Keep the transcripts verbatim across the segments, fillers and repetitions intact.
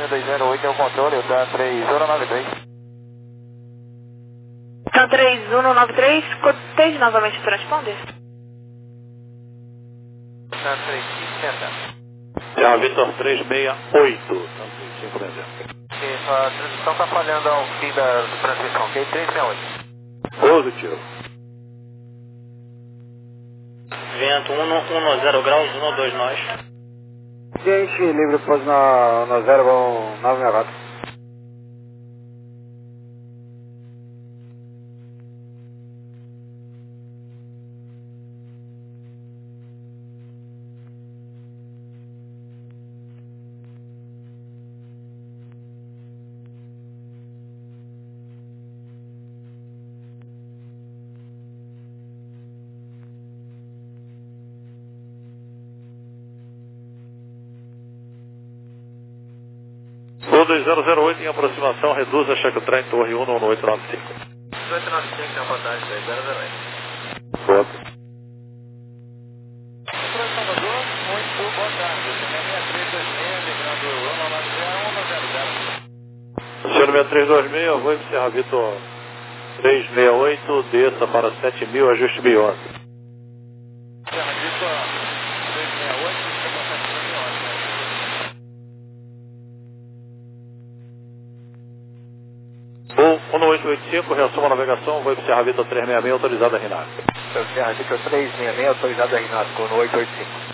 dois zero oito é o controle, o T A três um nove três. T A três um nove três, coteje novamente o transponder. T A três cinco seis zero. É a Vitor três seis oito, então três cinco seis zero. Ok, sua transmissão está falhando ao fim da transmissão, ok? três seis oito. Positivo. Vento um zero graus, um dois nós. Gente, livre pós na, na zero com nove sessenta e quatro. O dois zero zero oito em aproximação, reduz a check train torre um um oito nove cinco. oito nove cinco, tem uma vantagem, dois zero zero oito. Boa. Para Salvador, muito boa tarde. seis três dois seis, migrando um nove zero um zero zero. Senhor seis três dois seis, eu vou encerrar Vitor três seis oito, desça para sete mil, ajuste mil e onze. Serra Vitor três seis oito, desça para sete mil e onze. um oito oito cinco, reassuma a navegação, vou Serra Vitor três seis seis, autorizado a RINAC. Serra Vitor três seis seis, autorizado a RINAC, com oito oito cinco.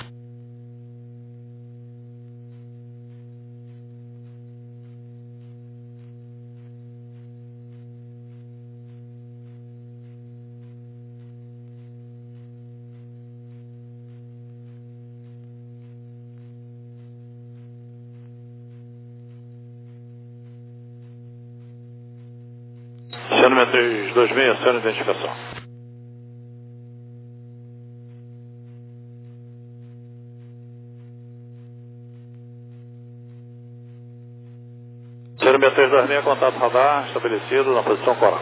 Senhor seis três dois seis, senhor identificação. Senhor seis três dois seis, contato radar estabelecido na posição coral.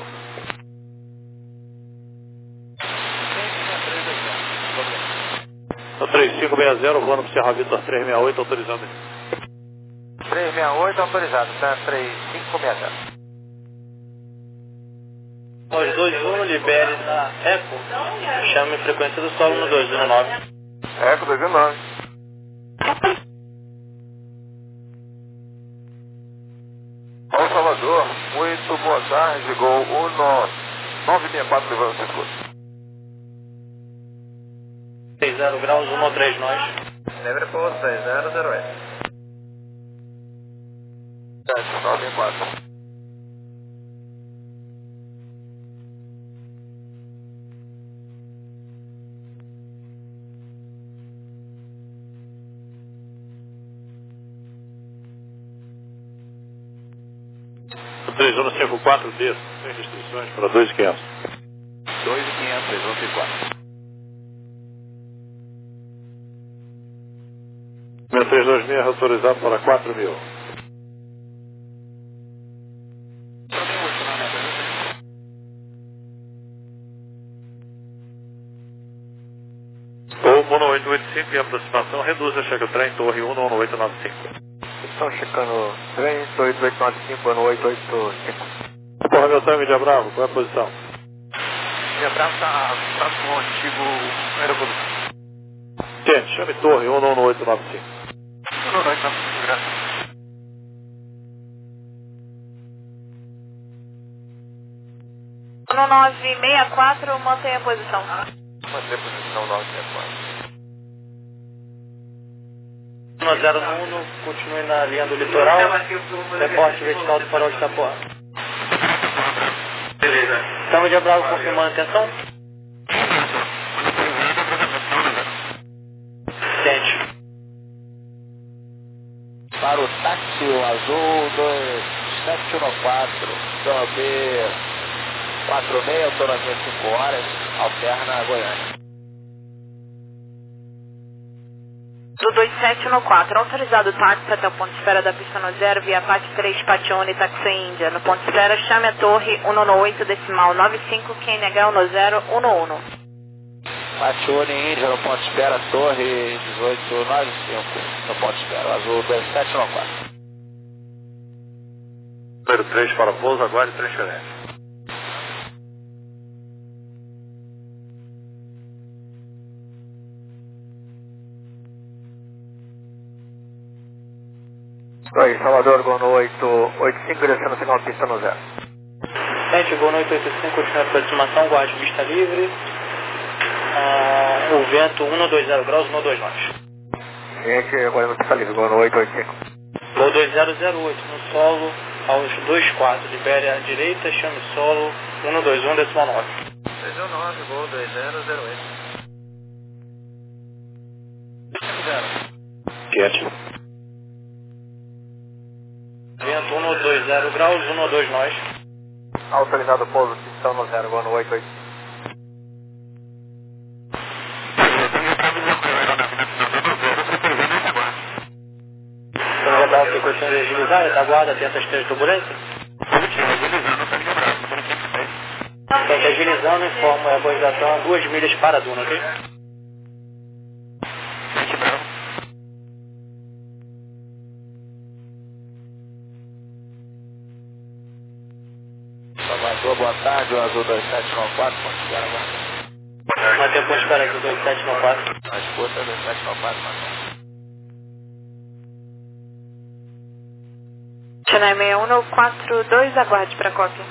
três cinco seis zero, voando para Serra Vitor três seis oito, autorizado. três seis oito, autorizado, tá? três cinco seis zero. Nós dois um, libere da Eco. Chame frequência do solo no dois um nove. Eco dois um nove. Ao Salvador, muito boa tarde, gol um nove seis quatro, levando o escudo. seis zero graus, um três nós. Lembra para você, zero zero oito. sete nove quatro. três um cinco quatro, desça, sem restrições, para dois mil e quinhentos. dois mil e quinhentos, três um cinco quatro. seis três dois seis, autorizado para quatro mil. O um oito oito cinco em aproximação, reduz a check train torre um um oito nove cinco. Estão checando três oito oito nove cinco no oito oito cinco. Porra, meu time de Bravo, qual é a posição? Minha brava está tá com o antigo aeroporto. Gente, chame torre um um oito nove cinco. Não, não, não, não, graças. um nove seis quatro, mantenha a posição. Manter a posição nove seis quatro. um zero um, continue na linha do litoral. Reporte vertical do farol de Itapuã. Beleza. Estamos de Bravo confirmando a atenção. Sente. Para o táxi azul dois sete um quatro, T B quatro seis, autonomia cinco horas, alterna Goiânia. Do dois sete um quatro, autorizado táxi até o ponto de espera da pista no zero, via Pat três, Patione, táxi Índia. No ponto de espera, chame a torre um um oito, decimal nove cinco, Q N H um zero um um. Patione, Índia, no ponto de espera, torre dezoito nove cinco, no ponto de espera, azul dois sete um quatro. Número três para pouso, aguarde transferência. Oi, Salvador, Gol no oito oito cinco, direção final pista no zero. Gente, Gol no oito oito cinco, continua a aproximação, guarde vista livre. Ah, o vento um dois zero graus, um dois nós. Gente, agora pista livre, Gol no oito oito cinco. Gol dois zero zero oito, no solo, aos dois quatro, libere à direita, chame solo, um dois um, decimal nove. dois um nove, Gol dois zero zero oito. Quente. Vento um dois zero graus, um dois nós. Autorizado pouso, pistão no zero, Gol no oito oito cinco. Então, já que questão de agilizar, retaguarda, atenta às três turbulências. Gente, agilizando, informa a aborização a duas milhas para a duna, ok? Salvador, boa tarde, o azul dois sete nove quatro, ponto zero agora. Mantém ponto espera aqui, dois sete nove quatro. A escuta dois sete nove quatro, mantém. Chennai seis um quatro dois, aguarde para cópia.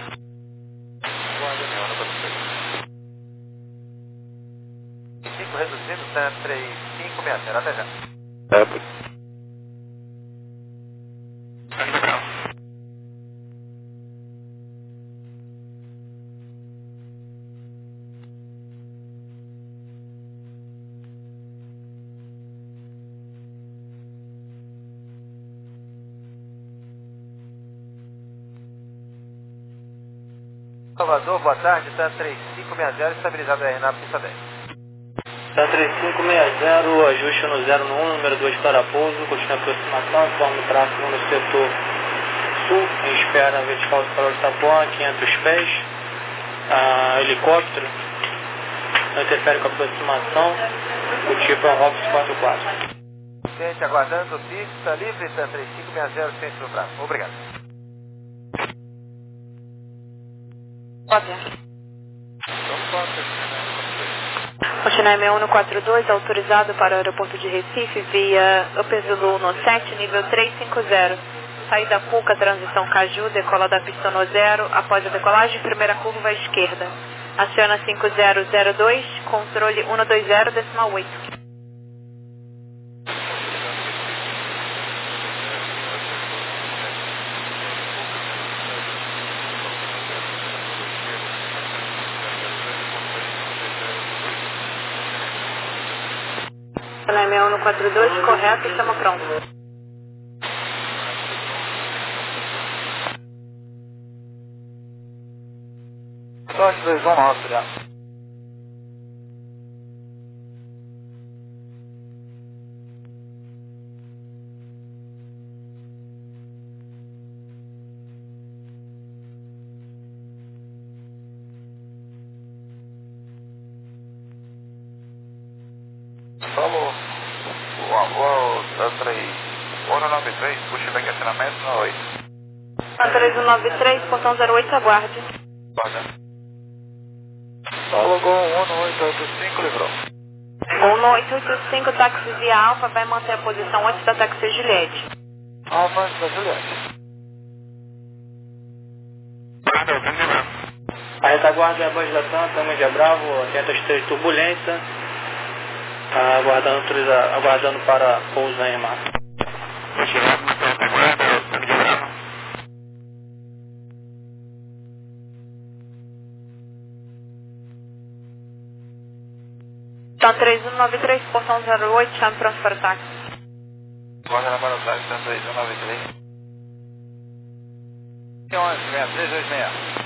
cinco reduzindo, três cinco seis zero, até já. É, por... Salvador, boa tarde, tá três cinco seis zero, estabilizado aí na pista dez. Tá três cinco seis zero, ajuste no zero no um, número dois para pouso, continua a aproximação, informa o tráfego no setor sul, em espera vertical para o Itapuã, quinhentos pés, ah, helicóptero, não interfere com a aproximação, o tipo é um Rox quatro quatro. Gente, aguardando, pista livre, tá três cinco seis zero, centro no braço. Obrigado. Cópia. O Chennai seis um quatro dois, autorizado para o aeroporto de Recife via Upper Zulu no sete, nível trezentos e cinquenta. Saída Cuca, transição Caju, decola da pista no zero, após a decolagem, primeira curva à esquerda. Aciona cinco zero zero dois, controle um dois zero, decimal oito. Chennai seis um quatro dois, correto, estamos prontos. Sorte dois um nove, obrigado. Falou. O avô da três um nove três, puxa back acionamento no oito. A três um nove três, portão zero oito, aguarde. Guarda. Solo Gol um oito oito cinco, livrou. um oito oito cinco, táxi via Alfa, vai manter a posição antes da táxi Juliette. Alfa antes da Juliette. A retaguarda é a voz da Santa, Média Bravo, atenta às três turbulência, aguardando, autoriza- aguardando para pouso em massa. Tá três um nove três, portão zero oito, chame pronto para o táxi. Guarda na barotagem, tá três um nove três. onze, seis três dois seis.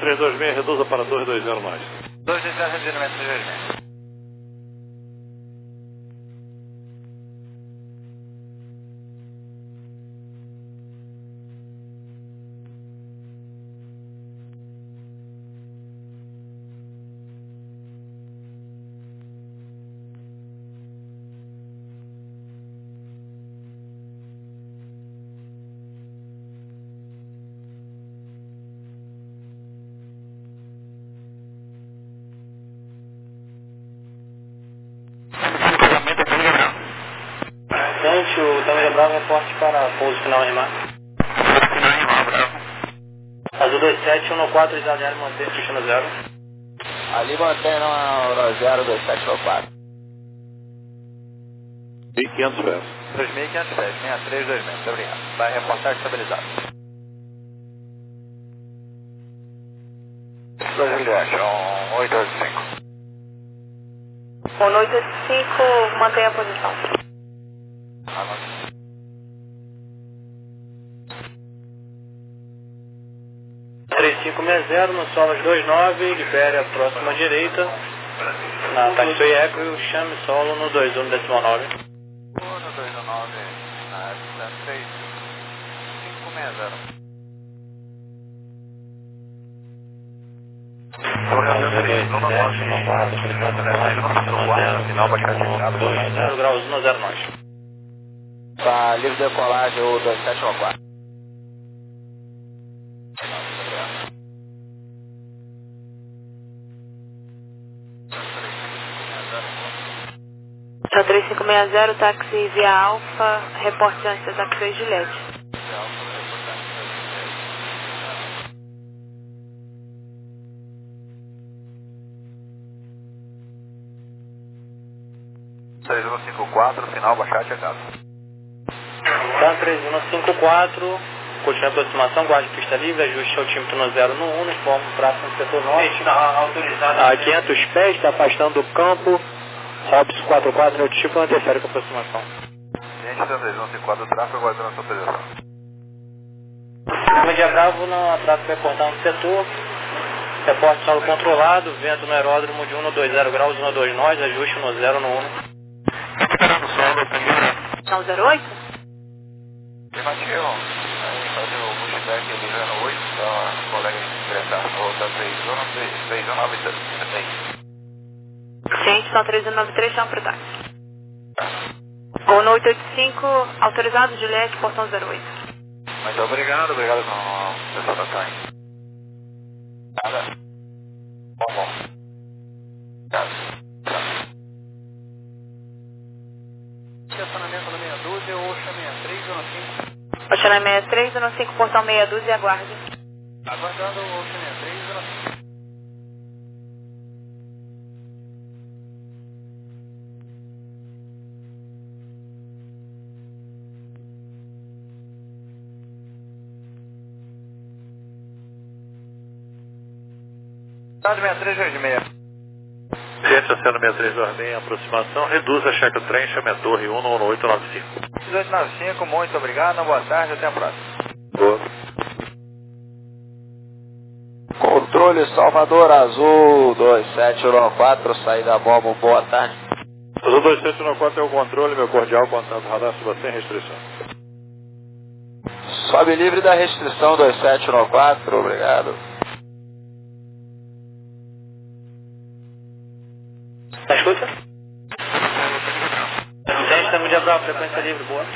três dois seis, reduza para dois dois zero mais. dois dois zero, reduzindo metro três dois seis. Gente, o Tâmega Bravo reporte para pouso final em mar. Azul dois sete um quatro, Israel mantém destino zero. Ali mantém na zero dois sete um quatro. mil e quinhentos pés. dois mil e quinhentos pés, sessenta e três dois metros, obrigado. Vai reportar estabilizado. dois Juliette, um oito oito cinco. um oito oito cinco, mantém a posição. três cinco seis zero, no solo dois nove, libere a próxima direita. Na taxa I E C O, chame solo no dois um decimal nove. No dois um nove, na três cinco seis zero. Final baixado zero graus um zero nós. Tá livre de decolagem o dois sete um quatro. Tá três cinco seis zero, táxi via Alfa, reporte antes da táxi Juliette. três um cinco quatro, final baixado chegado. Tá três um cinco quatro, continua a aproximação, guarde pista livre, ajuste altímetro no zero no um, uniforme próximo setor norte. A quinhentos pés, está afastando do campo. Hobbs quatro quatro, notifica uma terceira com aproximação. Gente, três um cinco quatro, tráfego aguardando a sua posição. Média Bravo, não, a tráfego vai cortar no setor. Reporte solo controlado, vento no aeródromo de um dois zero graus, um dois nós, ajuste no zero no um. Esperando o solo, São zero oito? Afirmativo. Aí fazer o pushback ali já no oito, para o colega ingressar. Volta três um nove três. Ciente, são três um nove três, chama pro táxi. O no oito oito cinco, autorizado, Juliette, portão zero oito. Muito obrigado, obrigado com a pessoa da Tanha. Nada. Bom, bom. Obrigado. Estacionamento na meia dúzia ou chame três um cinco. Oxalá sessenta e três, um cinco, portão meia dúzia e aguarde. Aguardando o chame três um cinco. sessenta e três dois seis. Gente, acendo seis três dois seis, aproximação, reduz a checa trem, chame a torre um um oito nove cinco. oito nove cinco, muito obrigado, boa tarde, até a próxima. Boa. Controle Salvador Azul dois sete um quatro, saída bomba, boa tarde. Azul dois sete um quatro é o controle, meu cordial, contato radar, suba sem restrição. Sobe livre da restrição dois sete um quatro, obrigado. Tá escuta? Gente, estamos de Bravo, frequência livre, boa.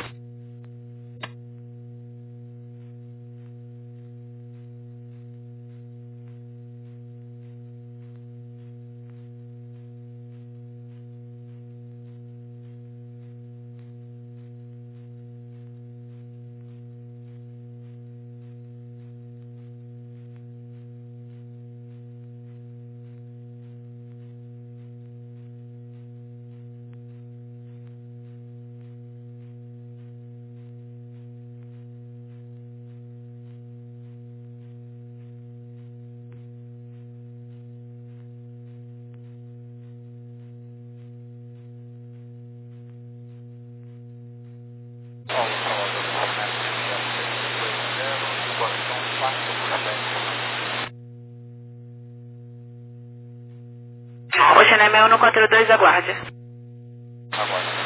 Oceanem um quatro dois, aguarde. Aguarde.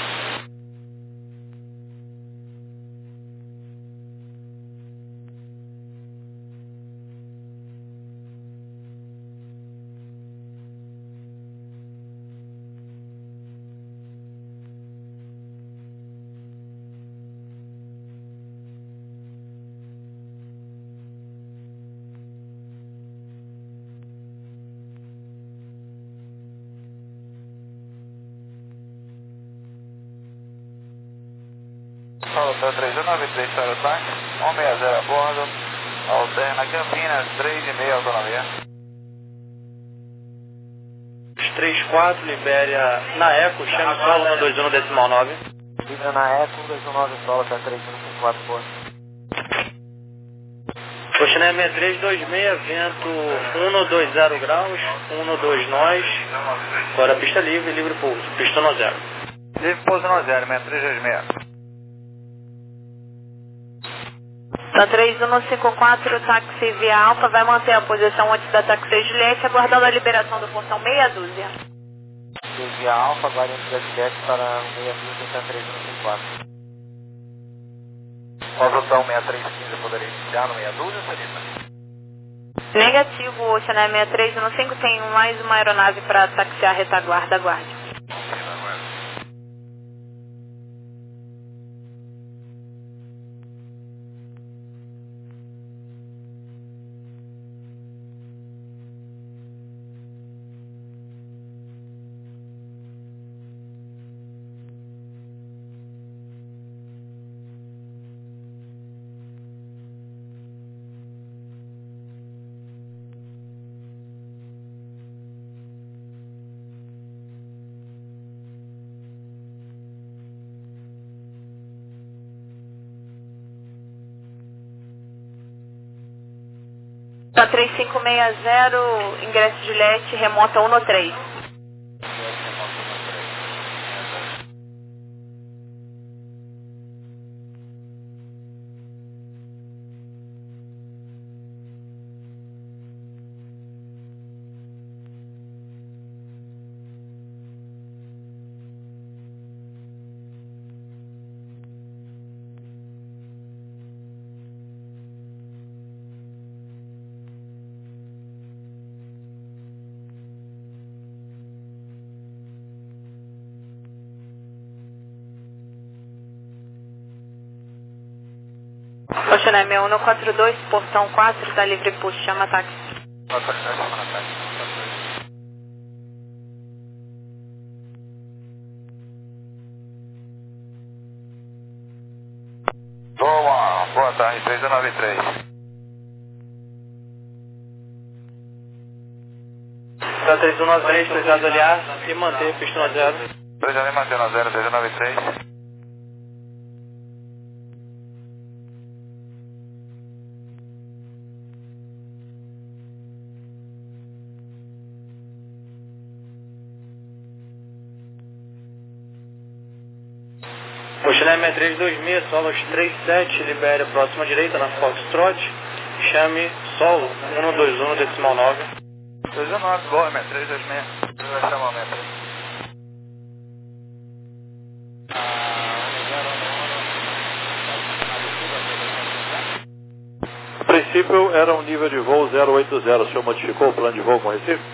Hotel três um nove três para o táxi, um seis zero a bordo, alterna Campinas, três e meia autonomia. três quatro, Libéria na Eco, chame solo um dois um decimal nove. Libra na Eco, um dois um nove, solo, tá três um cinco quatro, bordo. Oceanem seis três dois seis, vento um dois zero graus, um dois nós, agora pista livre, livre pouso, pista no zero. Livre pouso no zero, seis três dois seis. Tá três um cinco quatro, táxi via Alfa, vai manter a posição antes da táxi Juliette, aguardando a liberação do portão meia dúzia. Via Alfa, agora antes da Juliette para meia dúzia, tá três um cinco quatro. Qual portão seis três um cinco poderia iniciar no meia dúzia, Celita? Negativo, Oceanem seis três um cinco tem mais uma aeronave para taxiar a retaguarda, aguarde. Tá três cinco seis zero, ingresso Juliette, remonta um três. Oceanem um quatro dois, portão quatro, está livre push, chama táxi. Boa, boa tarde, três um nove três. Tá três um nove três, precisado olhar e manter pista no zero. três um manter no zero, três um nove três. Oceanem seis três dois seis, solo três sete, Libéria próxima direita na Foxtrot, chame solo um dois um decimal nove. três um nove, boa, seis três dois seis. Vai chamar o seis três. A princípio era um nível de voo zero oito zero, o senhor modificou o plano de voo com Recife?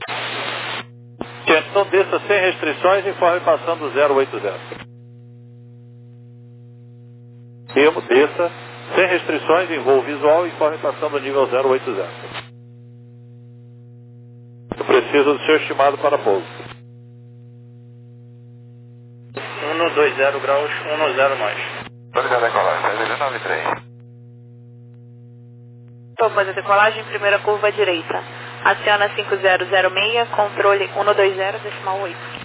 Então desça sem restrições e informe passando zero oito zero. Termo, desça, sem restrições, em voo visual, informe passando o nível zero oito zero. Eu preciso do seu estimado para pouso. um dois zero graus, um zero mais. Obrigado, decolagem, três um nove três. Estou fazendo decolagem, primeira curva direita. Aciona cinco zero zero seis, controle um dois zero decimal oito.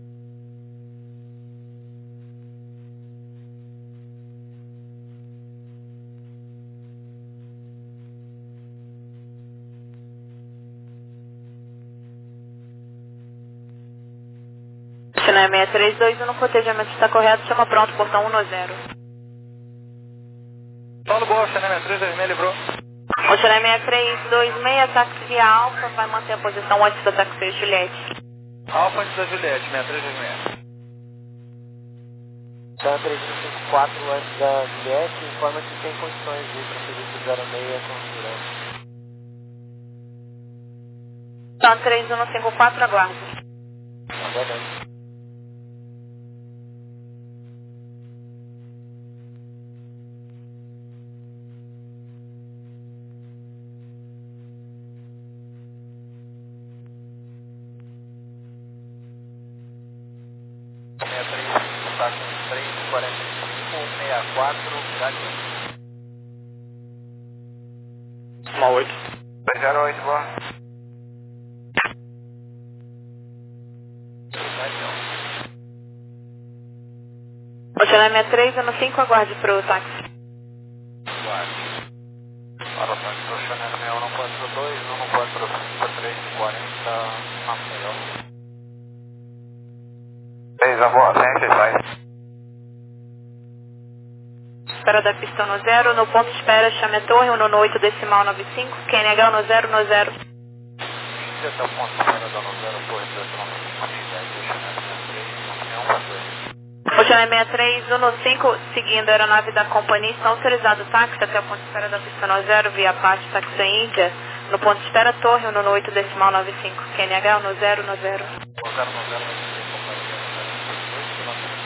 Oceanem seis três dois um, no cotejamento está correto, chama pronto, portão um zero. Paulo Boa, Oceanem seis três dois seis, livrou. Oceanem seis três dois seis, táxi via Alfa, vai manter a posição antes da táxi Juliette. Alfa antes da Juliette, sessenta e três vinte e seis. Então, três cinco quatro antes da Juliette, informa que tem condições de prosseguir para zero seis com segurança. Então, três um cinco quatro, aguarde. Aguardando. sessenta e três, está com três quarenta e cinco, sessenta e quatro, gatinho. Uma oito. dois zero oito, boa. Oceano sessenta e três, ano cinco, aguarde para o táxi. Aguarde. Para o táxi, Oceano sessenta e um, um quatro dois, um quatro cinco, três quarenta, Maceió. três, a boa, ciência, sai. Espera da pista no zero, no ponto de espera, chame a torre, um no oito, decimal nove cinco, Q N H no zero, no zero. Índia até o ponto de espera da no zero, torre, decimal nove cinco, Oceano sessenta e três, um para dois. Oceano sessenta e três, um no cinco, seguindo a aeronave da companhia, está autorizado o táxi até o ponto de espera da pista no zero, via parte táxi Índia, no ponto de espera, torre, um no oito, decimal nove cinco, Q N H no zero, no zero. O zero no zero vai ser companhia no zero dois quilômetros.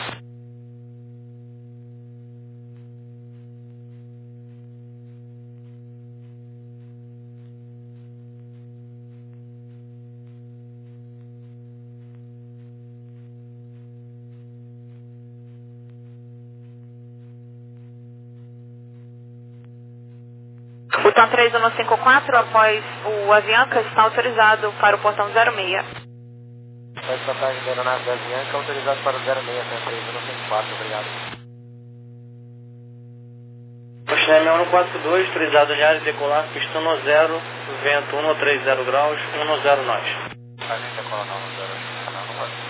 O TAM três um cinco quatro, após o Avianca, está autorizado para o portão zero seis. Faz passagem da aeronave da Avianca, autorizado para o zero seis, três um cinco quatro, obrigado. Oceano um quatro dois, autorizado em área decolar, pista no zero, vento um três zero graus, um no zero nós. A gente decola não no zero, não, não vai.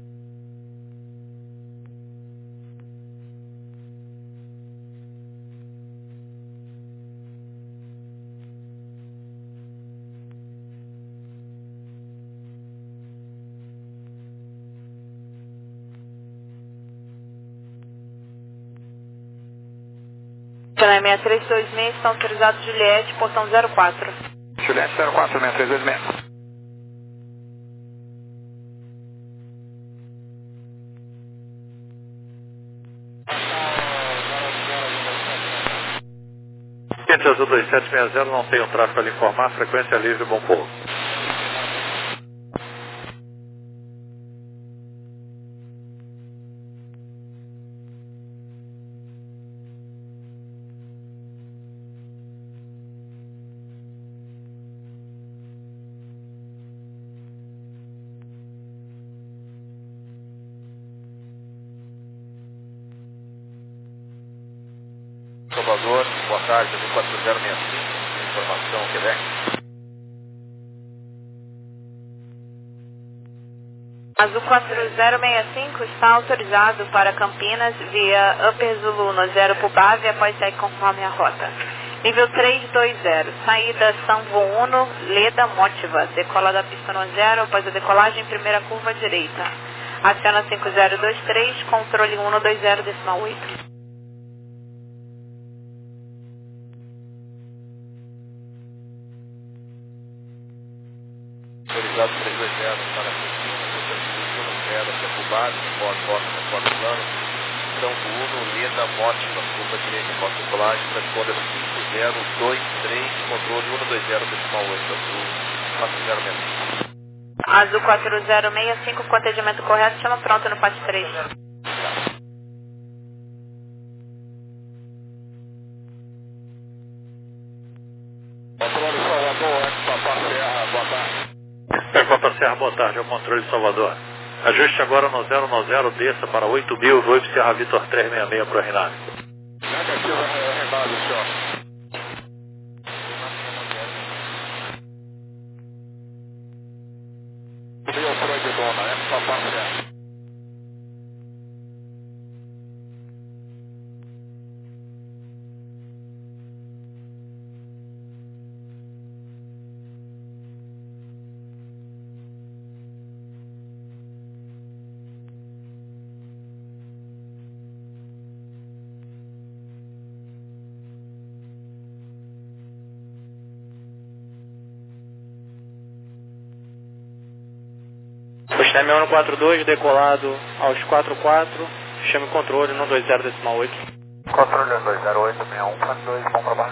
Oceano sessenta e três dois seis, está autorizado Juliette, portão zero quatro. Juliette zero quatro, sessenta e três dois seis. Quente Azul dois sete seis zero, não tem um tráfego a lhe informar, frequência livre, bom pouso. Salvador, boa tarde, Azul quatro zero seis cinco, informação, Quebec. Azul quatro zero seis cinco está autorizado para Campinas via Upper Zulu no zero Pubave após sair conforme a rota. Nível três dois zero, saída São Uno, Leda Motiva, decola da pista no zero após a decolagem, primeira curva direita. Aciona cinco zero dois três, controle um dois zero decimal oito. Autorizado três dois zero para Campinas, Campinas zero até Cubado, Pós Boston, Pós Plano, São Uno, Leda Motiva, curva direita, pós decolagem, transponder cinco zero dois três, controle um dois zero decimal oito, Azul quatro zero seis cinco. Azul quatro zero seis cinco, com atendimento correto, chama pronto no P A T três. Controle Salvador, Papa Serra, boa tarde. É Papa Serra, boa tarde, é o controle de Salvador. Ajuste agora no zero no zero, desça para oito mil, Voip Serra Vitor trezentos e sessenta e seis para o Renato. Negativo, Renato, senhor. Rio Freud Dona, é Papa Serra. Chame um quatro dois, decolado aos quatro quatro, chame controle um dois zero decimal oito. Controle um dois zero oito, seis um quatro dois, bom trabalho.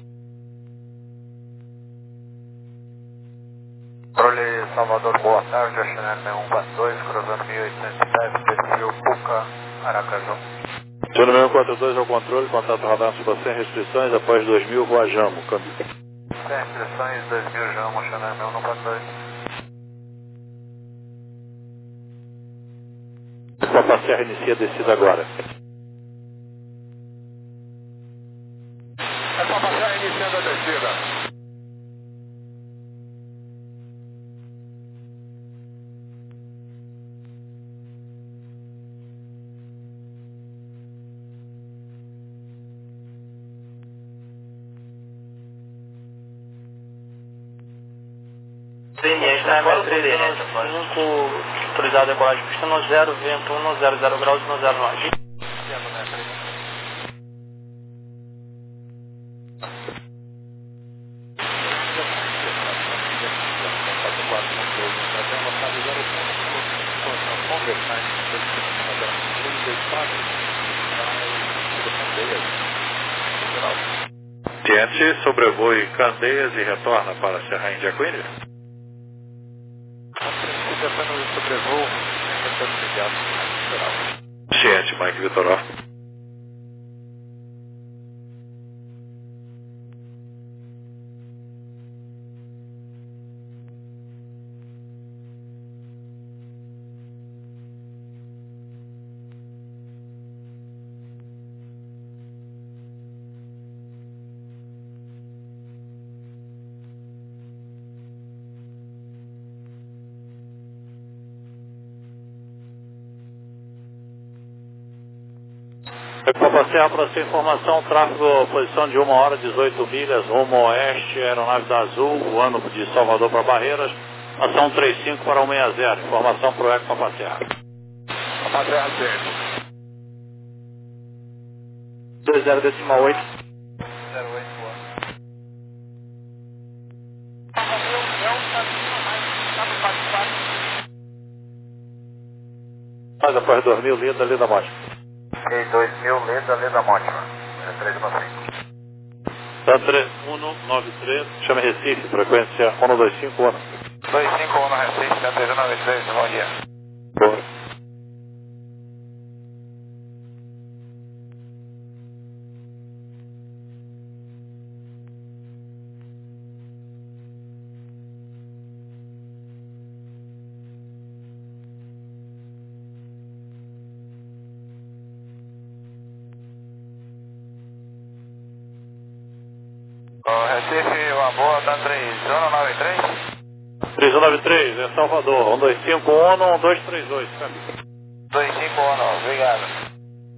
Controle Salvador, boa tarde, Chanel seis um quatro dois, cruzando mil oitocentos e dez, perfil Puca, Aracaju. Channel seis um quatro dois ao controle, contato radar sobre sem restrições, após dois mil, Rua Jamo, câmbio. Sem restrições, dois mil Jamo, Chanel seis um quatro dois. Papa Serra inicia a descida agora. É Papa Serra iniciando a descida. cinco, autorizado a decolagem pista no zero, vento um, zero zero graus e zero nove. Tiente, sobrevoe Candeias e retorna para Serra Índia Queen. Sobrevoo, Ciente, Mike Vitoró. Papa Serra, para sua informação, tráfego, posição de uma hora, dezoito milhas, rumo oeste, aeronave da Azul, voando de Salvador para Barreiras, ação trinta e cinco para cento e sessenta, informação para o Eco Papa Serra. Papa Serra sete. dois zero decimal oito. zero oito, boa. Mas após dois mil, linda, linda morte. Ok, dois mil, Leda, Leda Mótima. três nove cinco. Tantre um nove três, chama Recife, frequência um dois cinco um. dois cinco um no Recife, três nove três, bom dia. Boa. Recife, uma boa, tá três um nove três? três um nove três, é Salvador, um dois cinco um, um dois três oito, câmbio. dois cinco um, obrigado.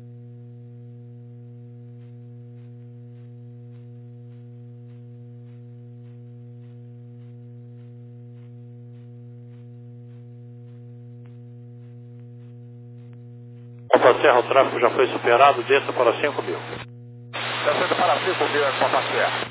Papa Serra, o tráfego já foi superado, desça para cinco mil. Descendo para cinco mil, Papa Serra.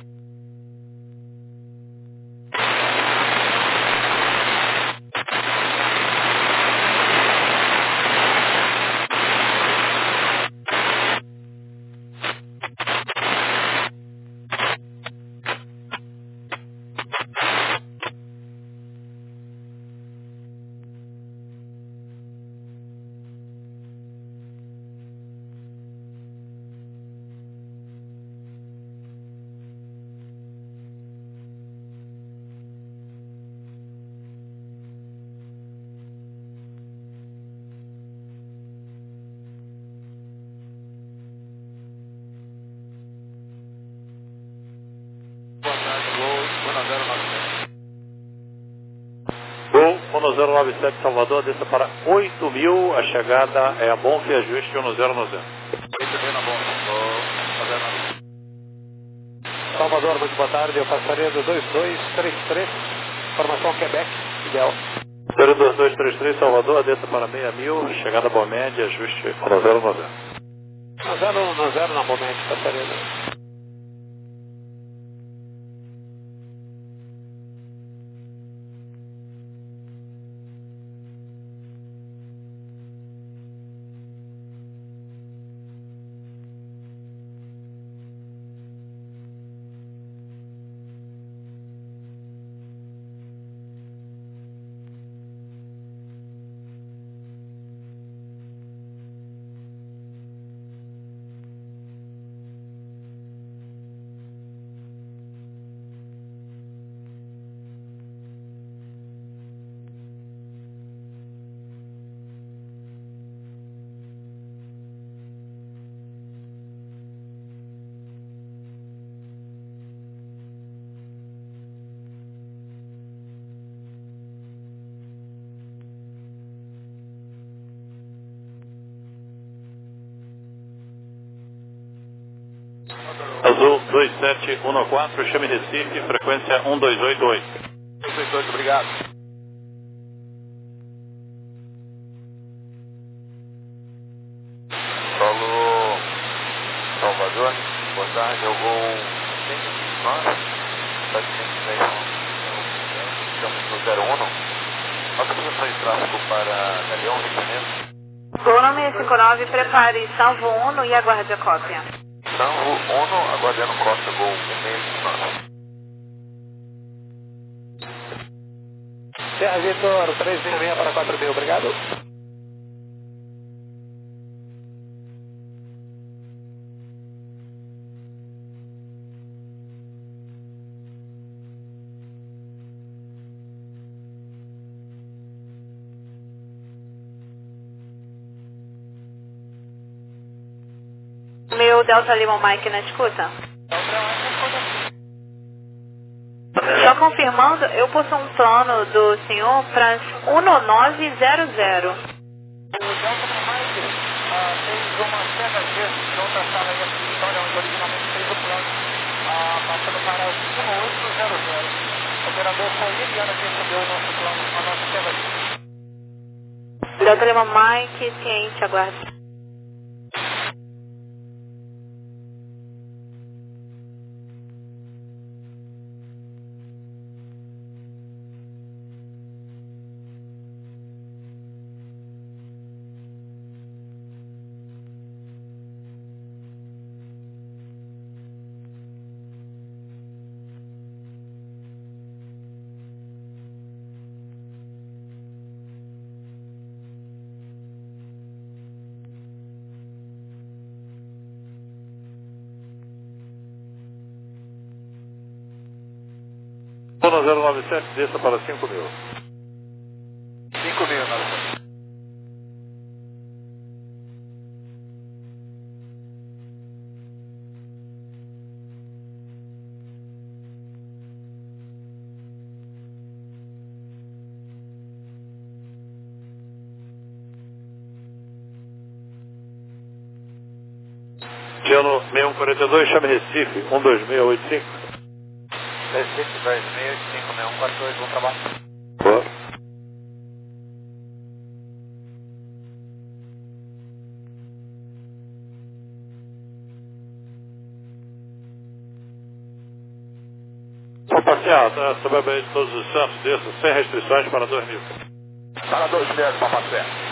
Gol um zero nove sete Salvador, desça para oito mil, a chegada é a Bonf e ajuste um zero nove zero. oito mil na Bonf. Salvador, muito boa tarde, eu passaria do dois dois três três, formação Quebec, ideal. dois dois três três Salvador, desça para seis mil, chegada Bomed, ajuste um zero nove zero. um zero na Bomed, passaria. Azul dois sete um quatro, chame Recife, frequência um dois oito oito. um dois oito oito, obrigado. Solo Salvador, boa tarde, eu vou cento e vinte e nove, setecentos e dez, estamos no zero um. Autorização de tráfego para Galeão, Rio de Janeiro. Gol nome seiscentos e cinquenta e nove, prepare salvo Uno e aguarde a cópia. Salvo Uno, aguardando Costa, Gol um seis cinco nove. Serra Vitor, três zero seis para quatro mil, obrigado. Meu Delta Lima Mike na escuta. Só confirmando, eu possuo um plano do senhor para um nove zero zero. O Delta Mike uh, fez uma C H G de outra sala aí, a Vitória, onde originalmente fez o plano, uh, passando para um oito zero zero. O operador foi Liliana que recebeu o nosso plano, a nossa C H G. Delta Lima Mike, ciente, aguarde. Zona zero nove sete, desça para cinco mil. cinco mil, nove. Tiano seis um quatro dois, chame Recife, um dois seis oito cinco. Recife dois seis oito cinco, seis um quatro dois, bom trabalho. Boa. Vou passear, tá? Sobre a Baía de Todos os Santos, desça sem restrições para dois mil. Para dois mil, Papa Sé.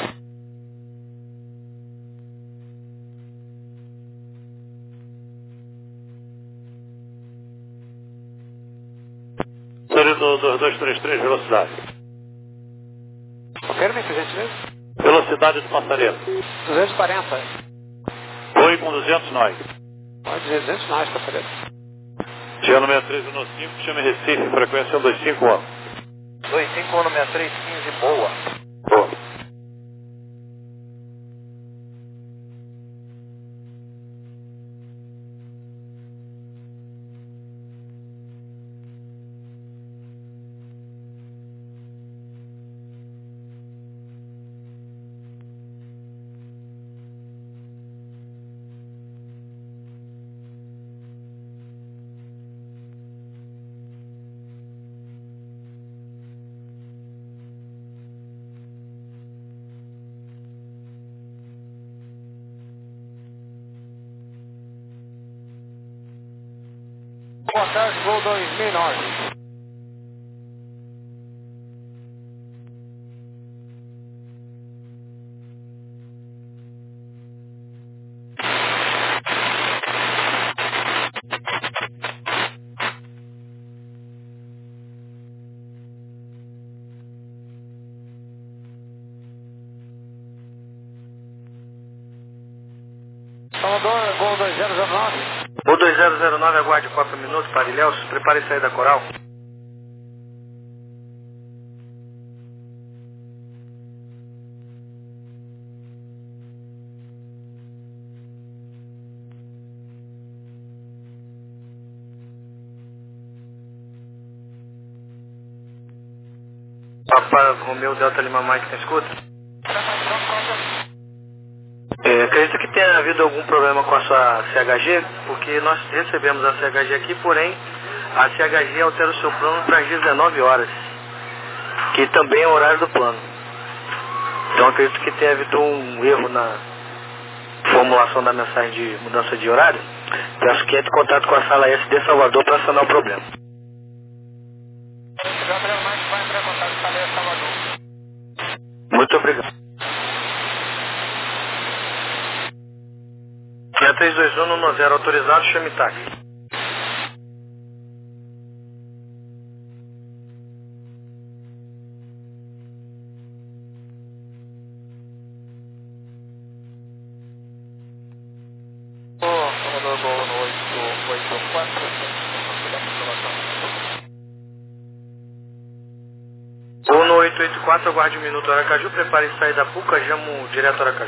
Sorido dois dois três três, velocidade. Confirme, por gentileza. Velocidade do passareiro. duzentos e quarenta. Oi com duzentos nós. Pode dizer duzentos nós, passareiro. Tiano seis três um cinco, chame Recife, frequência um dois cinco um. dois cinco um seis três um cinco, boa. Boa. Boa tarde, Gol dois mil e nove. Salvador, Gol dois zero zero nove. O dois zero zero nove, aguarde quatro minutos para Ilhéus, prepare sair da Coral. Papa Romeu Delta Lima Mike, tem escuta? É, acredito que tenha havido algum problema com a sua C H G, porque nós recebemos a C H G aqui, porém a C H G altera o seu plano para as dezenove horas, que também é o horário do plano. Então acredito que tenha havido um erro na formulação da mensagem de mudança de horário. Peço que entre em contato com a sala S de Salvador para sanar o problema. Muito obrigado. seis três dois um no zero autorizado, chame táxi. um no oito oito quatro, aguarde um minuto, Aracaju, prepare e sair da Puca, chamo direto Aracaju.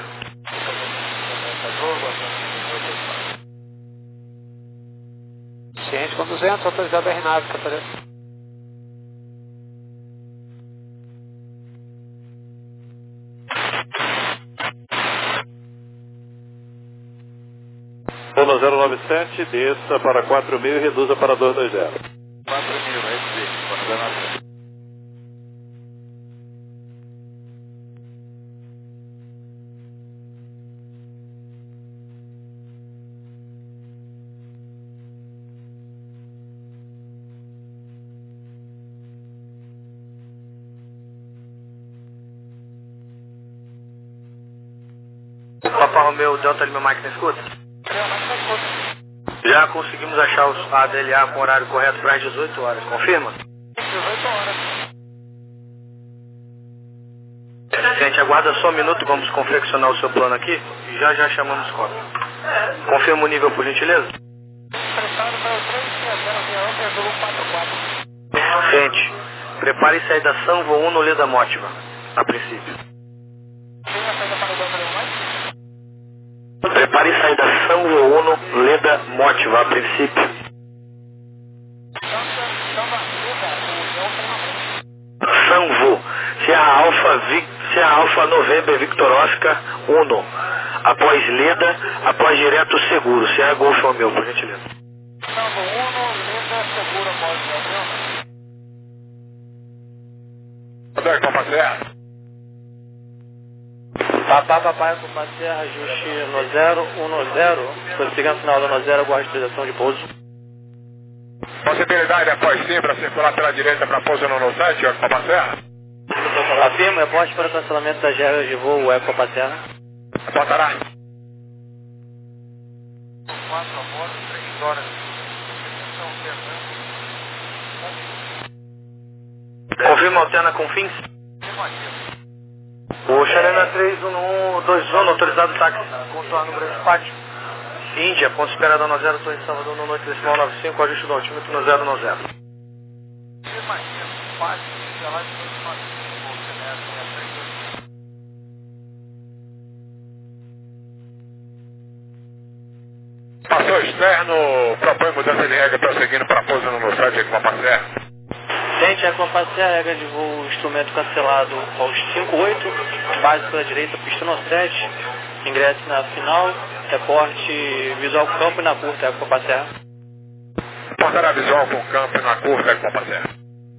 Ciente com duzentos, autorizado R nove, Catarina. Zona zero nove sete, desça para quatro mil e reduza para duzentos e vinte. quatro mil, é isso, zona zero nove sete. Papa Romeo Delta Lima Máquina escuta? Já conseguimos achar os, a D L A com o horário correto para as dezoito horas, confirma? dezoito horas. Gente, aguarda só um minuto, vamos confeccionar o seu plano aqui e já já chamamos cópia. Confirma o nível, por gentileza? Prestado para o três seis zero zero um quatro quatro. Gente, prepare e sair da Sanvo um no Leda Motiva, a princípio. Prepare e sair da Sanvo um no Leda Motiva, a princípio. Sanvo, se a Alfa, se a Alfa November Victor Oscar um, após Leda, após direto seguro, se é Golf Romeo, por gentileza. Sanvo um, Leda seguro, após Rodrigo, Papa Serra. Papá, papai, Papa Serra, ajuste no zero um no zero, prosseguindo final do no zero, aguarde autorização de pouso. Possibilidade após sim para circular pela direita para pouso no sete, Eco Papa Serra. Afirma, reporte para cancelamento das regras de voo, Eco Papa Serra. Reportará. quatro motos, três horas. Confirma alterna com fins? O Xarena três um dois um, autorizado táxi, contorno Breve Pátio. Índia, ponto esperado no zero, Torre Salvador, no noite decimal nove cinco, ajuste do altímetro no zero no zero. Passou externo, propõe mudança de regra prosseguindo para pouso no sete, Eco Papa Serra. Gente, é compassar a regra de voo, instrumento cancelado aos cinco oito, base pela direita, pista no sete, ingresse na final, reporte visual campo e na curta, Eco Papa Serra. Reportará visual com campo na curta, Eco Papa Serra.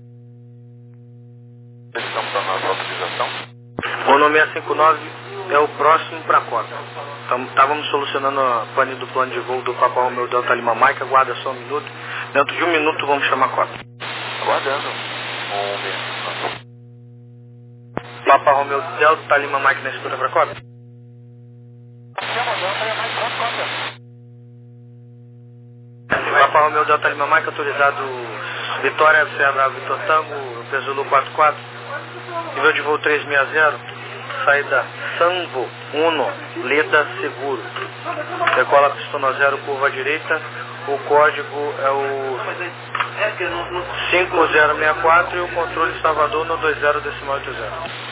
Estamos dando nossa autorização. O nome seiscentos e cinquenta e nove é o próximo para a cota. Estávamos solucionando a pane do plano de voo do Papa Romeo Delta Lima Mike, aguarda só um minuto. Dentro de um minuto vamos chamar a cota. Aguardando. Um minuto. Papa Romeo Delta Lima Mike na escuta para a cota. Papa Romeo Delta Lima Mike autorizado Vitória, Serra Vitor Tango, Pesulu quatro quatro, nível de voo trezentos e sessenta, saída Sanvo um, Leda Seguro. Decola pista no zero, curva à direita, o código é o cinco zero seis quatro e o controle Salvador no dois zero decimal oito zero.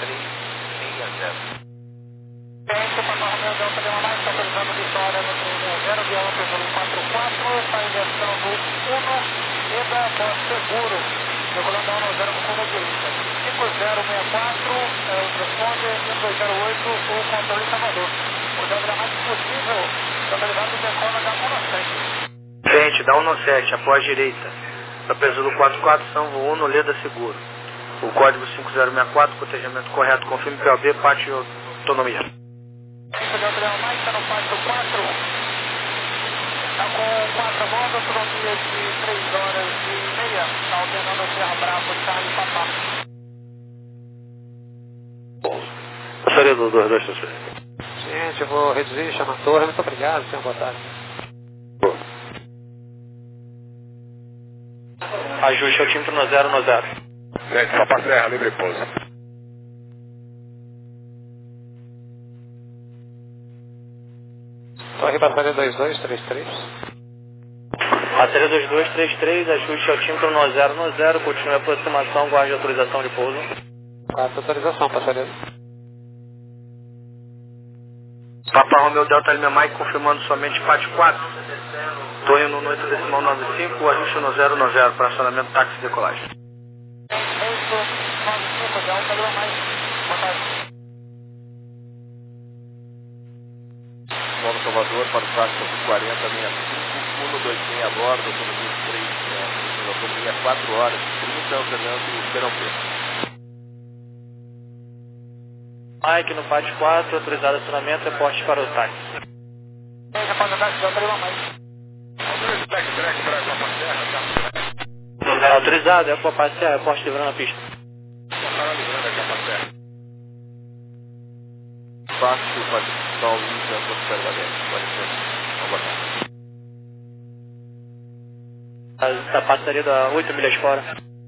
Seguro, regulando a um zero com curva direita. cinco zero seis quatro, é o transponder, um dois zero oito, o controle Salvador. O Delta mais possível, autorizado decola da Monosete. Frente, dá um no sete, após direita. Da Pesulo quatro quatro, São Uno, Leda Seguro. O código cinco zero seis quatro, cotejamento correto, confirme P O B, parte autonomia. O Delta mais está no pátio quatro. Está com quatro voos, autonomia de três horas e meia. Está alternando a Serra Bravo, Charlie Papá. Passaria do dois dois três três. Gente, eu vou reduzir, chama a torre. Muito obrigado, senhor. Boa tarde. Ajuste ao tímetro no zero no zero. Gente, Papa Serra, livre pouso. Torre Batalha dois dois três três. Bateria dois dois três três, ajuste ao tímetro no zero no zero, continue a aproximação, guarde a autorização de pouso. Quarta autorização, passageiro. Papa Romeo Delta Lima Mike, confirmando somente P A T quatro. Estou indo no oito decimal nove cinco, ajuste no zero no zero, para acionamento táxi e decolagem. oito nove cinco, Delta Lima mais. Boa tarde. Nova Salvador para o táxi quarenta sessenta e cinco, Uno dois seis a bordo, autonomia de três metros, autonomia quatro horas e trinta, ordenando o Peralpê. Mike no P A T quatro, autorizado acionamento, reporte para o táxi. Seja para o táxi, Delta Lima mais. Autorizado, é para passear, reporte livrando a pista. Fácil para dar o link da atmosfera da leste, quarenta. A passaria da oito milhas fora.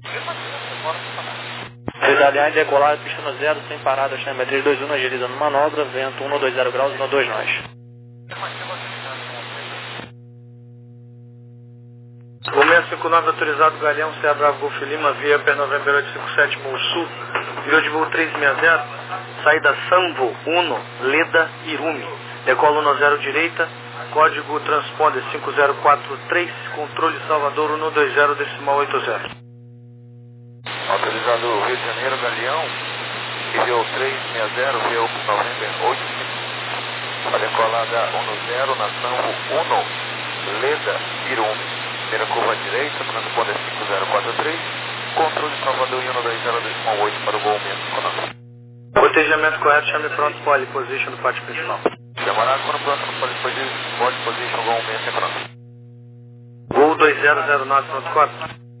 Aliás, decolar, pista no zero, sem parada, chilometria dois um, agilizando manobra, vento um dois zero graus, um dois nós. Momento cinco nove, autorizado Galeão, Serra Bravo Golf Lima, via P November oito cinco sete, Mol Sul, envio de voo três seis zero, saída Samvo Uno, Leda, Irumi, decolo no zero direita, código transponder cinco zero quatro três, controle Salvador um dois zero decimal oito zero. Autorizado Rio de Janeiro, Galeão, enviou três seis zero, via November oito cinco, para decolada um zero, na Samvo Uno, Leda, Irumi. Primeira curva à direita, transponder cinco zero quatro três, controle Salvador um dois zero decimal oito para o voo mesmo econômico. Cotejamento correto, chame pronto, pole position do pátio principal. Chamará quando pronto no pole position, pole position, voo mesmo econômico. Voo dois zero zero nove ponto quatro.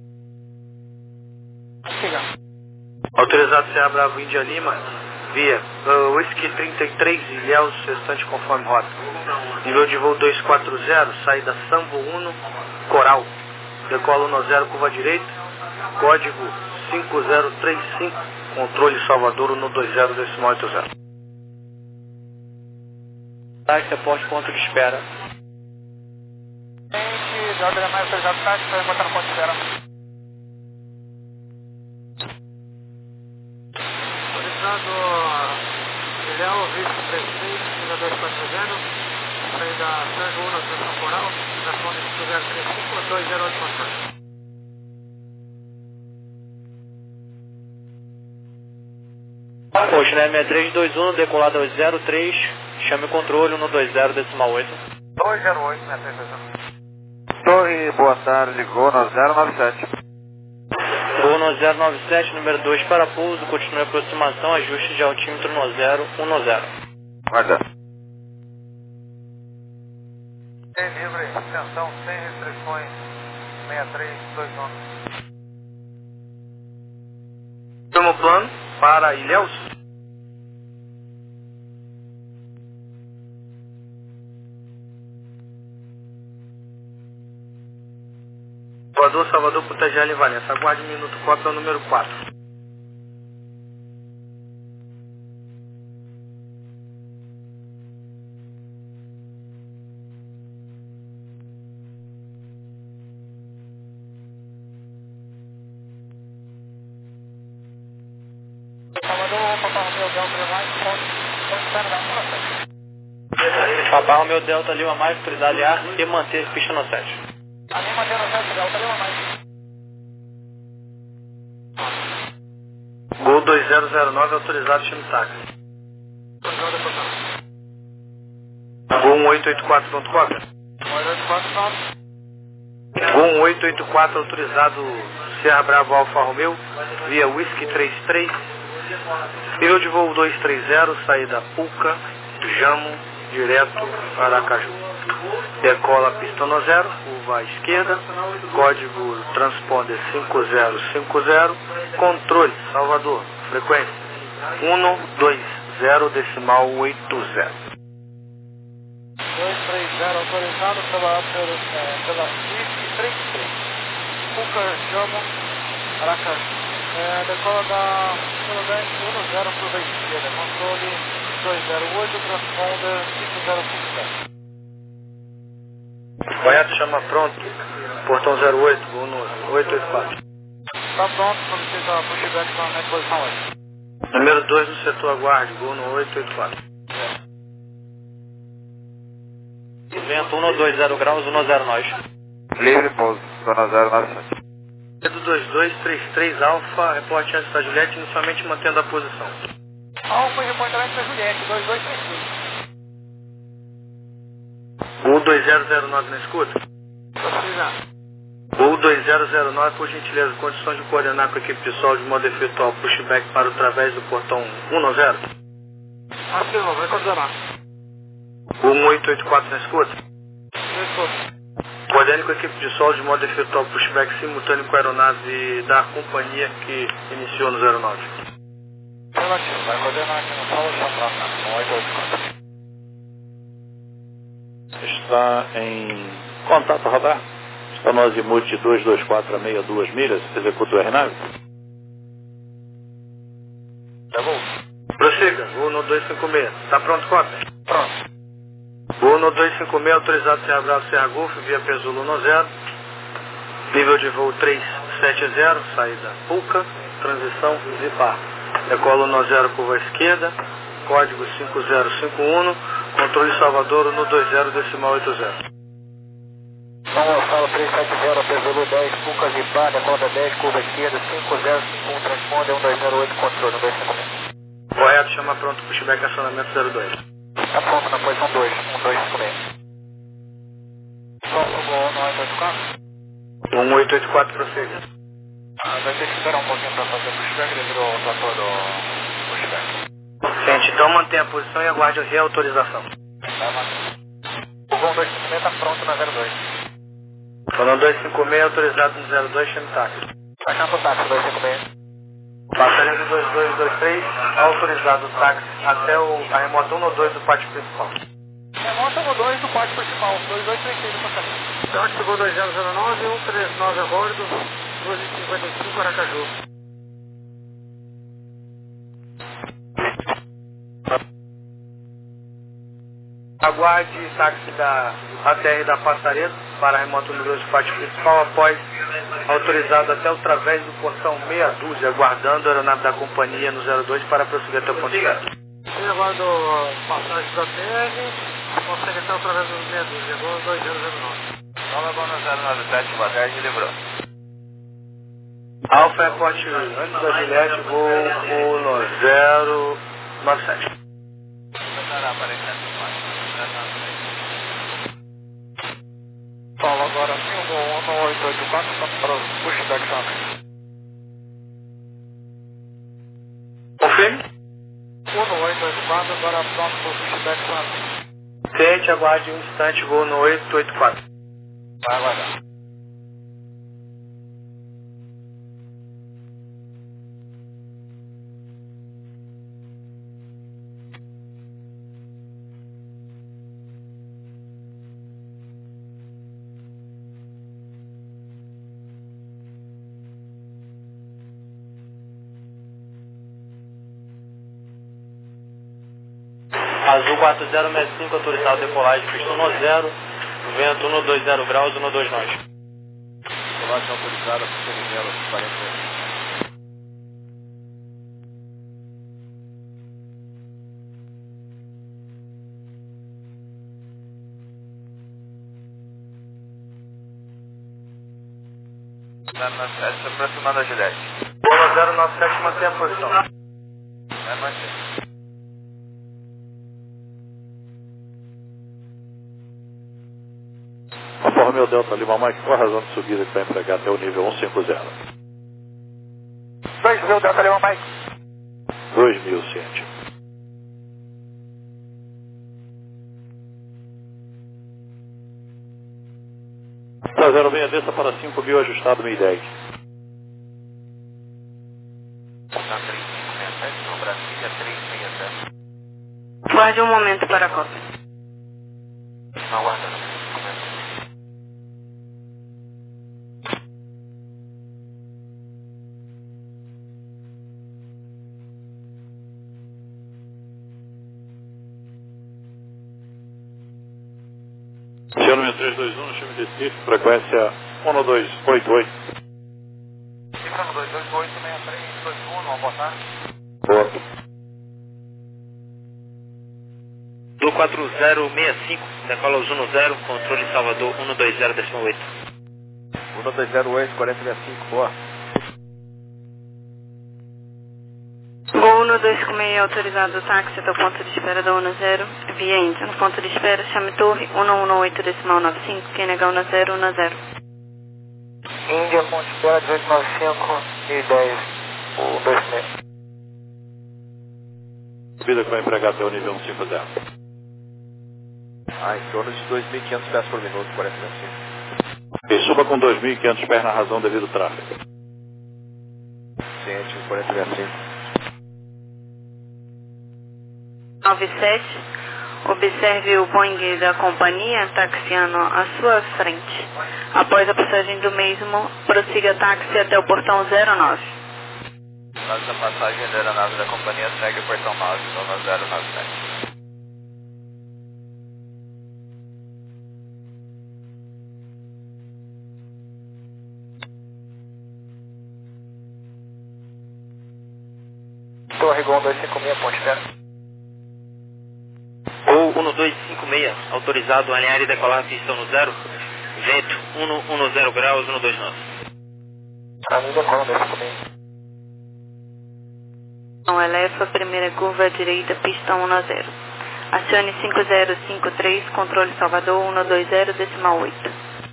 Siga. Autorizado Serra Bravo Índia Lima, via uh, Whisky trinta e três, Ilhéus, restante conforme rota. Nível de voo dois quatro zero, saída Samvo Uno, Coral, decolo no zero, curva direita, código cinco zero três cinco, controle Salvador um dois zero decimal oito zero. Táxi, aporte ponto de espera. Gente, Delta Lima mais, autorizado táxi, vai botar no ponto de espera. Autorizado Ilhéu, Risco três três, dois quatro zero. Saída Sérgio Uno, atração coral, telefone cinco zero três cinco, dois zero oito quatro. Poxa, né? sessenta e três dois um, decolada zero três, chame o controle um dois zero decimal oito. dois zero oito, sessenta e três dois um. Torre, boa tarde, Gol no zero nove sete. Gol no zero nove sete, número dois para pouso, continue a aproximação, ajuste de altímetro no zero um zero. Guarda. Livre, extensão sem restrições, sessenta e três dois um. Toma o plano para Ilhéus. Salvador, Salvador, Putajali e Valença. Aguarde um minuto, cópia é o número quatro. Papai Romeo Delta Lima mais, autorizado aliar e manter pista no sete. Ali manter no sete, Delta Lima mais. Gol dois zero zero nove, autorizado time táxi. um oito oito quatro ponto quatro. um oito oito quatro, pronto. um oito oito quatro autorizado Sierra Bravo Alfa Romeo, via Whisky trinta e três, nível de voo dois três zero, saída Puca, Jamo, direto Aracaju. Decola pista no zero, curva à esquerda, código transponder cinco zero cinco zero, controle Salvador, frequência um dois zero decimal oito zero. dois três zero autorizado pela, pela, é, pela Whisky trinta e três. Puca, Jamo, Aracaju. É, decola da pelo dez um zero curva à esquerda, controle dois zero oito, transponder cinco zero cinco zero. Correto, chama pronto, portão zero oito, voo no oito oito quatro. Tá pronto, solicita pushback para a minha posição hoje. Número dois no setor aguarde, voo no oito oito quatro. Vento um dois zero graus, um zero nós. Livre pouso, zona zero nove sete. Pedro dois dois três três Alfa, reporte antes da Juliette, inicialmente mantendo a posição. Alfa e reportamento da Juliette, dois dois três três. Voo dois zero zero nove na escuta. Precisa. Voo dois zero zero nove, por gentileza, condições de coordenar com a equipe de solo de modo efetual pushback para o através do portão um zero. Afirma, vai coordenar. Voo um oito oito quatro na escuta. Escuta. Coordene com a equipe de solo de modo efetual pushback simultâneo com a aeronave da companhia que iniciou no zero nove. Relativo, vai coordenar aqui no solo, está próximo, um oito oito quatro. Está em contato, Roberto. Está no azimuth dois dois quatro a sessenta e duas milhas. Executa o R nove. Tá bom. Prossiga, voo no dois cinco seis. Está pronto, cota? Pronto. Voo no dois cinco seis, autorizado Serra Bravo, Serra Golf, via Pesulo no zero. Nível de voo três sete zero, saída Puca, transição Zipar. Decola no zero, curva à esquerda, código cinco zero cinco um, controle Salvador no dois zero decimal oito zero. São Gonçalo três sete zero, Pesulo dez, Puca Zipar, decola dez, curva à esquerda, cinco zero cinco um, transponder um dois zero oito, controle no dois cinco seis. Correto, chama pronto, pushback acionamento zero dois. Está pronto na posição dois, um dois cinco seis. Só o no oito oito quatro. um oito oito quatro, prossiga. Ah, vai ter que esperar um pouquinho para fazer o pushback, ele virou o trator do pushback. Gente, então mantenha a posição e aguarde a reautorização. Tá, mano. O voo dois cinco seis está pronto na zero dois. Voo dois cinco seis, autorizado no zero dois, chame táxi. Baixando o táxi dois cinco seis. Passageiro dois dois dois três, autorizado o táxi até o, a remota um dois do pátio principal. Remota no dois do pátio principal, dois dois três seis do passageiro. Táxi voo dois zero zero nove, um três nove a bordo, duas e cinquenta e cinco, Aracaju. Aguarde táxi da A T R da Passaredo para a remota número dois do pátio principal após autorizado até o través do portão meia dúzia, aguardando a aeronave da companhia no zero dois para prosseguir até o ponto certo. Eu aguardo passagem da T R, consegue até através dos meia dúzia, voo dois zero zero nove. Fala agora no zero nove sete, boa tarde, lembrou. Alfa Airport antes da Juliette, voo no zero nove sete. Fala agora sim, o voo um oito oito quatro, estamos para o pushback também. Confirme. um oito oito quatro, agora pronto para o pushback também. Cliente, aguarde um instante, voo no oito oito quatro. Vai aguardar. Azul quatro zero seis cinco, autorizado decolagem, pista um zero, vento um dois zero graus, um dois nós. Decolagem autorizada, pista um zero, quarenta e um. zero nove sete, se aproximando da Juliette. Bola zero nove sete, mantém a posição. Vai manter. Romeu Delta Lima Mike, qual a razão de subida que vai empregar até o nível cento e cinquenta? dois mil, Delta Lima Mike. dois mil, ciente. Tá, zero seis, desça para cinco mil, ajustado mil e dez. Tá três cinco seis sete, no Brasília três seis sete. Guarde um momento para a cópia. Não, aguardando. Seu número três dois um, chame de Recife, frequência um dois oito oito. Cifra um dois oito oito seis três dois um, uma boa tarde. Boa. Do quatro zero seis cinco, decola os um zero, controle Salvador um dois zero décimo oito. um dois zero oito, quarenta e cinco, boa. Gol um dois cinco seis, autorizado o táxi até o ponto de espera da um zero, via Índia. No ponto de espera, chame torre um um oito decimal nove cinco, quem negar um zero, um zero. Índia, ponto de espera dezoito noventa e cinco e dez, um dois seis. Subida que vai empregar até o nível cento e cinquenta. Ah, em torno de dois mil e quinhentos pés por minuto, quarenta e cinco. E suba com dois mil e quinhentos pés na razão devido ao tráfego. Ciente, quarenta e cinco. nove sete, observe o Boeing da companhia taxiando à sua frente. Após a passagem do mesmo, prossiga táxi até o portão zero nove. Após a passagem da aeronave da companhia, segue o portão nove, zona zero nove sete. Torre Gol um dois cinco seis, ponte espera. Gol um dois cinco seis, autorizado a alinhar e decolar pistão no zero, vento um zero graus, um dois nove. Pra mim decola um dois cinco seis. Não eleva, primeira curva à direita, pistão um zero. Acione cinco zero cinco três, controle Salvador um dois zero decimal oito.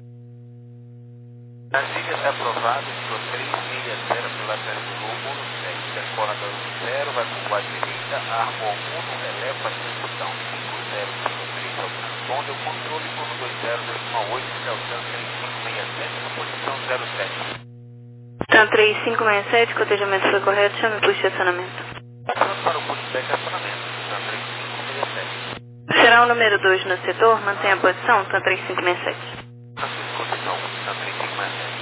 Brasília está aprovado, ficou três seis zero pela frente do Gol um sete. Decola da um zero, vai para a direita, armou um, eleva, pistão cinco zero cinco três, ao transponder o controle um dois zero decimal oito, que alcança três cinco seis sete, na posição zero sete. Então três cinco seis sete, cotejamento foi correto, chame por estacionamento. Passando para o curso de estacionamento, então três cinco seis sete. Será o número dois no setor, mantenha a posição, então três cinco seis sete. Francisco Conceição, então três cinco seis sete.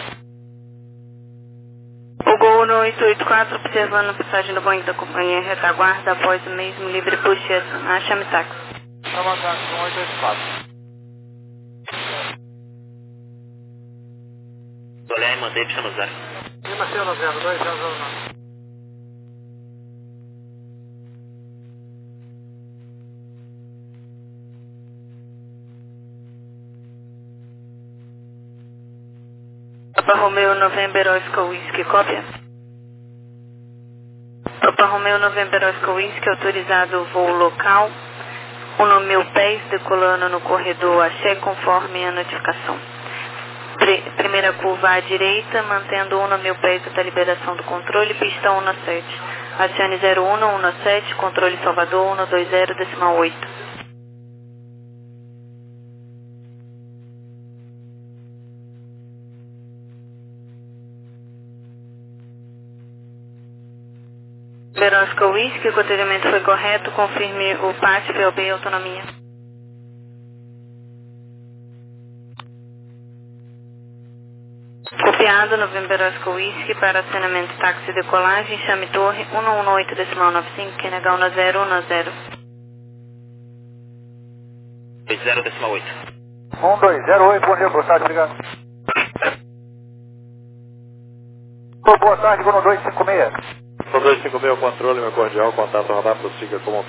O Gol no oito oito quatro, observando a passagem do Boeing da companhia retaguarda após o mesmo livre push e acionar, chame táxi. Chama táxi um oito oito quatro. Olhar e mandei pista no zero. Lima zero zero dois zero zero nove. Papa Romeo November Oscar Whisky, cópia. Papa Romeo November Oscar Whisky, autorizado o voo local, um mil pés, decolando no corredor Axé, conforme a notificação. Pri- primeira curva à direita, mantendo um mil pés até a liberação do controle, pistão um sete. Acione zero um um sete, controle Salvador um dois zero decimal oito. Berosca Whisky, o cotejamento foi correto, confirme o P A T, P O B e autonomia. Copiado, November Oscar Whisky, para acionamento táxi e decolagem, chame torre um um oito decimal nove cinco, Q N H um zero um zero. dois zero decimal oito. um dois zero oito, bom dia, boa tarde, obrigado. Boa tarde, Gol um dois cinco seis. um dois cinco seis, controle, meu cordial, contato radar, prossiga como